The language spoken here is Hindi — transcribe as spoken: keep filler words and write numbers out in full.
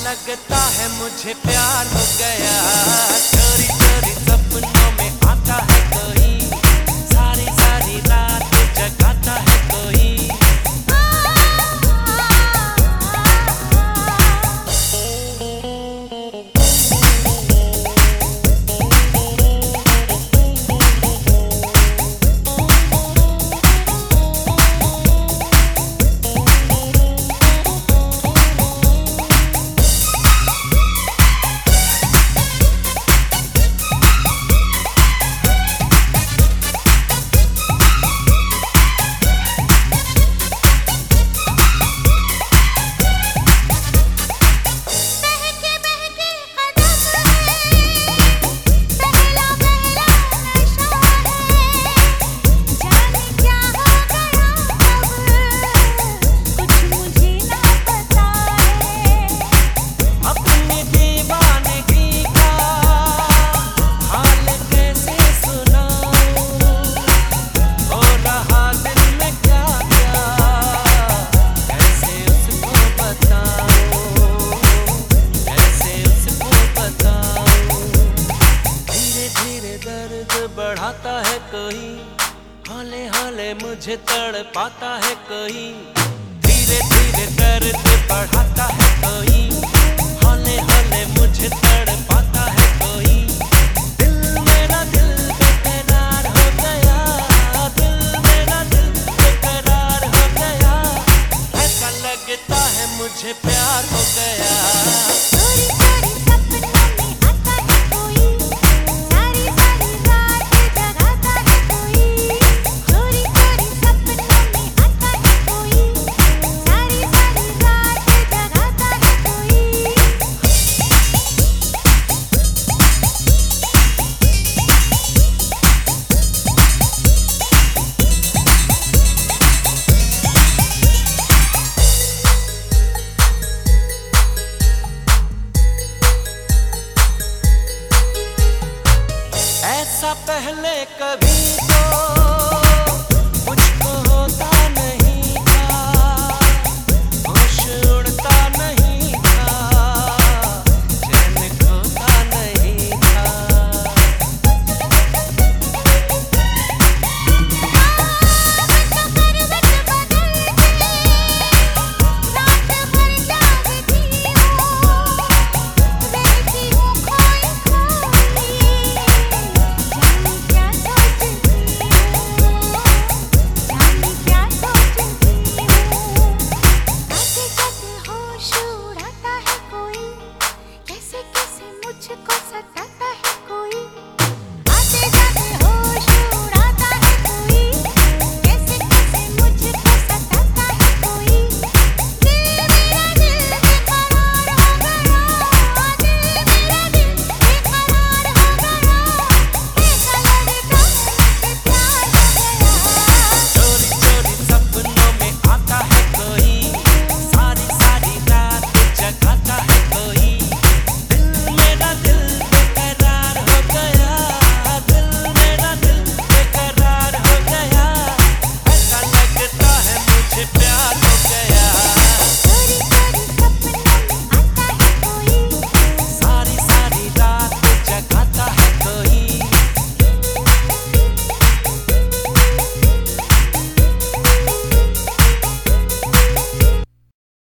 लगता है मुझे प्यार हो गया। चोरी चोरी सपनों में आता है कोई, सारी सारी रात जगाता है कोई। बढ़ाता है कोई, हौले हौले मुझे तड़पाता है कोई। धीरे धीरे दर्द बढ़ाता है कोई, हौले हौले मुझे तड़पाता है कोई। दिल मेरा दिल बेकरार हो गया, दिल मेरा दिल बेकरार हो गया। ऐसा लगता है मुझे प्यार हो गया। ऐसा पहले कभी तो